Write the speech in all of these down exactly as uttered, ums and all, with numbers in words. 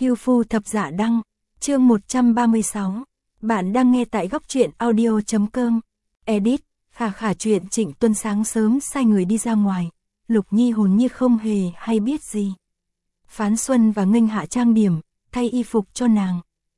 Hưu Phu Thập Dạ Đăng, chương một trăm ba mươi sáu. Bạn đang nghe tại góc truyện audio chấm com. Edit, khả khả chuyện Trịnh Tuân sáng sớm sai người đi ra ngoài. Lục Nhi hồn như không hề hay biết gì. Phán Xuân và Nghênh Hạ trang điểm, thay y phục cho nàng.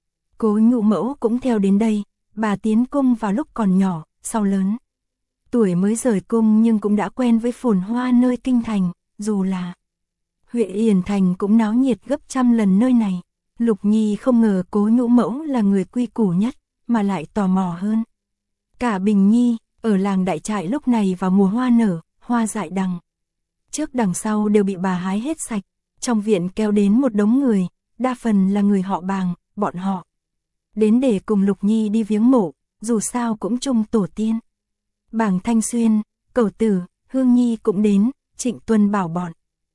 Cố Nhụ Mẫu cũng theo đến đây, bà tiến cung vào lúc còn nhỏ, sau lớn. Tuổi mới rời cung nhưng cũng đã quen với phồn hoa nơi kinh thành, dù là huyện Yển Thành cũng náo nhiệt gấp trăm lần nơi này. Lục Nhi không ngờ Cố Nhũ Mẫu là người quy củ nhất, mà lại tò mò hơn. Cả Bình Nhi, ở làng Đại Trại lúc này vào mùa hoa nở, hoa dại đằng trước đằng sau đều bị bà hái hết sạch. Trong viện kéo đến một đống người, đa phần là người họ Bàng, bọn họ đến để cùng Lục Nhi đi viếng mộ, dù sao cũng chung tổ tiên. Bàng Thanh Xuyên, Cẩu Tử, Hương Nhi cũng đến, Trịnh Tuân bảo bọn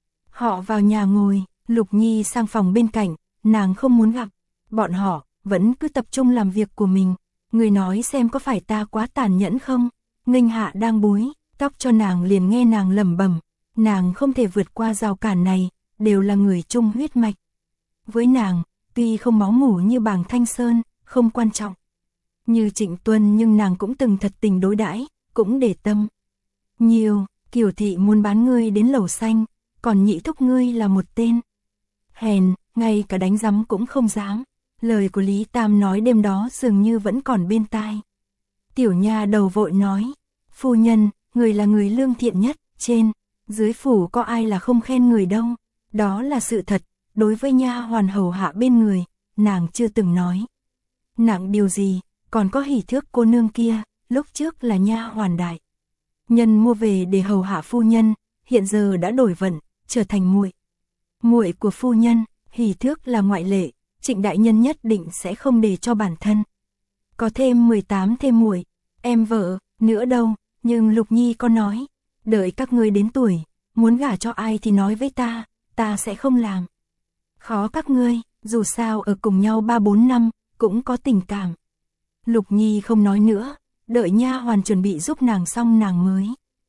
họ vào nhà ngồi. Lục Nhi sang phòng bên cạnh, nàng không muốn gặp bọn họ, vẫn cứ tập trung làm việc của mình. Người nói xem có phải ta quá tàn nhẫn không? Nghênh Hạ đang búi tóc cho nàng liền nghe nàng lẩm bẩm, nàng không thể vượt qua rào cản này, đều là người chung huyết mạch. Với nàng, tuy không máu mủ như Bàng Thanh Sơn, không quan trọng như Trịnh Tuân nhưng nàng cũng từng thật tình đối đãi, cũng để tâm nhiều. Kiều thị muốn bán ngươi đến lầu xanh, còn nhị thúc ngươi là một tên hèn, ngay cả đánh rắm cũng không dám. Lời của Lý Tam nói đêm đó dường như vẫn còn bên tai. Tiểu nha đầu vội nói, phu nhân, người là người lương thiện nhất, trên dưới phủ có ai là không khen người đâu. Đó là sự thật, đối với nha hoàn hầu hạ bên người, nàng chưa từng nói nặng điều gì. Còn có Hỉ Thước cô nương kia, lúc trước là nha hoàn đại nhân mua về để hầu hạ phu nhân, hiện giờ đã đổi vận, trở thành muội muội của phu nhân. Hỉ Thước là ngoại lệ, Trịnh đại nhân nhất định sẽ không để cho bản thân có thêm mười tám thêm muội em vợ nữa đâu. Nhưng Lục Nhi có nói, đợi các ngươi đến tuổi, muốn gả cho ai thì nói với ta, ta sẽ không làm khó các ngươi, dù sao ở cùng nhau ba bốn năm, cũng có tình cảm. Lục Nhi không nói nữa, đợi nha hoàn chuẩn bị giúp nàng xong nàng mới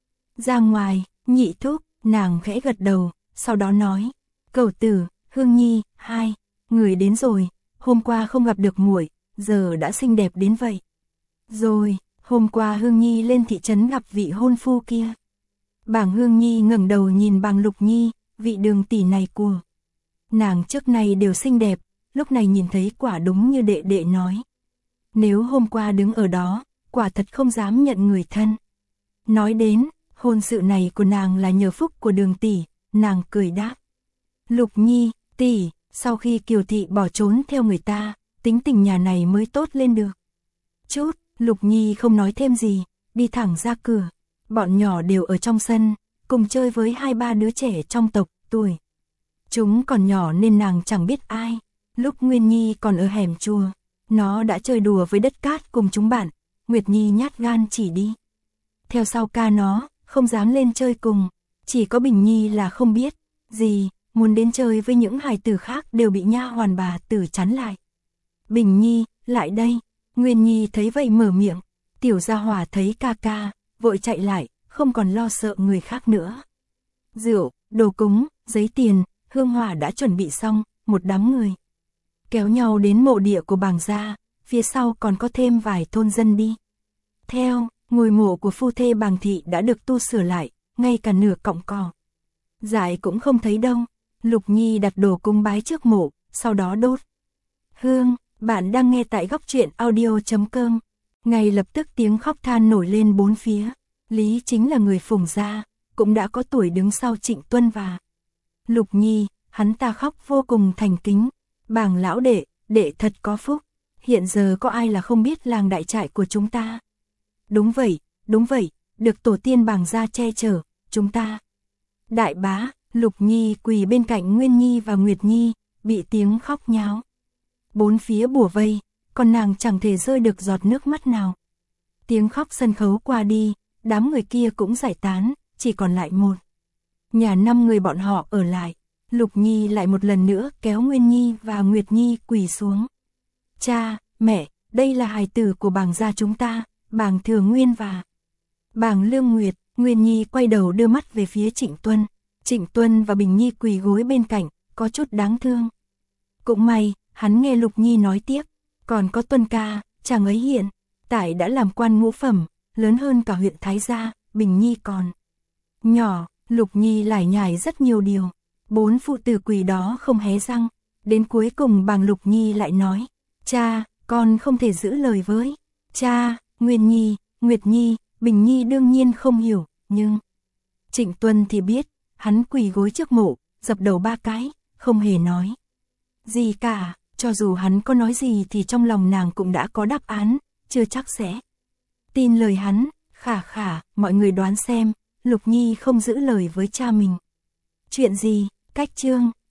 ra ngoài. Nhị thúc, nàng khẽ gật đầu, sau đó nói, Cẩu Tử, Hương Nhi, hai người đến rồi, hôm qua không gặp được muội, giờ đã xinh đẹp đến vậy. Rồi, hôm qua Hương Nhi lên thị trấn gặp vị hôn phu kia. Bàng Hương Nhi ngẩng đầu nhìn Bàng Lục Nhi, vị đường tỷ này của nàng trước này đều xinh đẹp, lúc này nhìn thấy quả đúng như đệ đệ nói. Nếu hôm qua đứng ở đó, quả thật không dám nhận người thân. Nói đến, hôn sự này của nàng là nhờ phúc của đường tỷ, nàng cười đáp. Lục Nhi, tỷ, sau khi Kiều thị bỏ trốn theo người ta, tính tình nhà này mới tốt lên được chút. Lục Nhi không nói thêm gì, đi thẳng ra cửa. Bọn nhỏ đều ở trong sân, cùng chơi với hai ba đứa trẻ trong tộc, tuổi chúng còn nhỏ nên nàng chẳng biết ai. Lúc Nguyên Nhi còn ở hẻm chùa, nó đã chơi đùa với đất cát cùng chúng bạn. Nguyệt Nhi nhát gan chỉ đi theo sau ca nó, không dám lên chơi cùng. Chỉ có Bình Nhi là không biết gì, muốn đến chơi với những hài tử khác đều bị nha hoàn bà tử chắn lại. Bình Nhi, lại đây. Nguyên Nhi thấy vậy mở miệng. Tiểu gia hỏa thấy ca ca, vội chạy lại, không còn lo sợ người khác nữa. Rượu, đồ cúng, giấy tiền, hương hỏa đã chuẩn bị xong. Một đám người kéo nhau đến mộ địa của Bàng gia, phía sau còn có thêm vài thôn dân đi theo. Ngôi mộ của phu thê Bàng thị đã được tu sửa lại, ngay cả nửa cọng cỏ dại cũng không thấy đâu. Lục Nhi đặt đồ cúng bái trước mộ, sau đó đốt hương. Bạn đang nghe tại góc truyện audio chấm com. Ngay lập tức tiếng khóc than nổi lên bốn phía. Lý chính là người Phùng gia, cũng đã có tuổi đứng sau Trịnh Tuân và Lục Nhi, hắn ta khóc vô cùng thành kính. Bàng lão đệ, đệ thật có phúc, hiện giờ có ai là không biết làng Đại Trại của chúng ta. Đúng vậy, đúng vậy, được tổ tiên Bàng gia che chở, chúng ta đại bá. Lục Nhi quỳ bên cạnh Nguyên Nhi và Nguyệt Nhi, bị tiếng khóc nháo bốn phía bủa vây, còn nàng chẳng thể rơi được giọt nước mắt nào. Tiếng khóc sân khấu qua đi, đám người kia cũng giải tán, chỉ còn lại một nhà năm người bọn họ ở lại. Lục Nhi lại một lần nữa kéo Nguyên Nhi và Nguyệt Nhi quỳ xuống. Cha, mẹ, đây là hài tử của Bàng gia chúng ta, Bàng Thừa Nguyên và Bàng Lương Nguyệt. Nguyên Nhi quay đầu đưa mắt về phía Trịnh Tuân. Trịnh Tuân và Bình Nhi quỳ gối bên cạnh, có chút đáng thương. Cũng may, hắn nghe Lục Nhi nói tiếp, còn có Tuân ca, chàng ấy hiện tại đã làm quan ngũ phẩm, lớn hơn cả huyện Thái Gia, Bình Nhi còn nhỏ. Lục Nhi lải nhải rất nhiều điều, bốn phụ tử quỷ đó không hé răng, đến cuối cùng bàng Lục Nhi lại nói, cha, con không thể giữ lời với cha. Nguyên Nhi, Nguyệt Nhi, Bình Nhi đương nhiên không hiểu, nhưng Trịnh Tuân thì biết, hắn quỳ gối trước mộ, dập đầu ba cái, không hề nói gì cả, cho dù hắn có nói gì thì trong lòng nàng cũng đã có đáp án, chưa chắc sẽ tin lời hắn. Khả khả, mọi người đoán xem, Lục Nhi không giữ lời với cha mình. Chuyện gì? Cách chương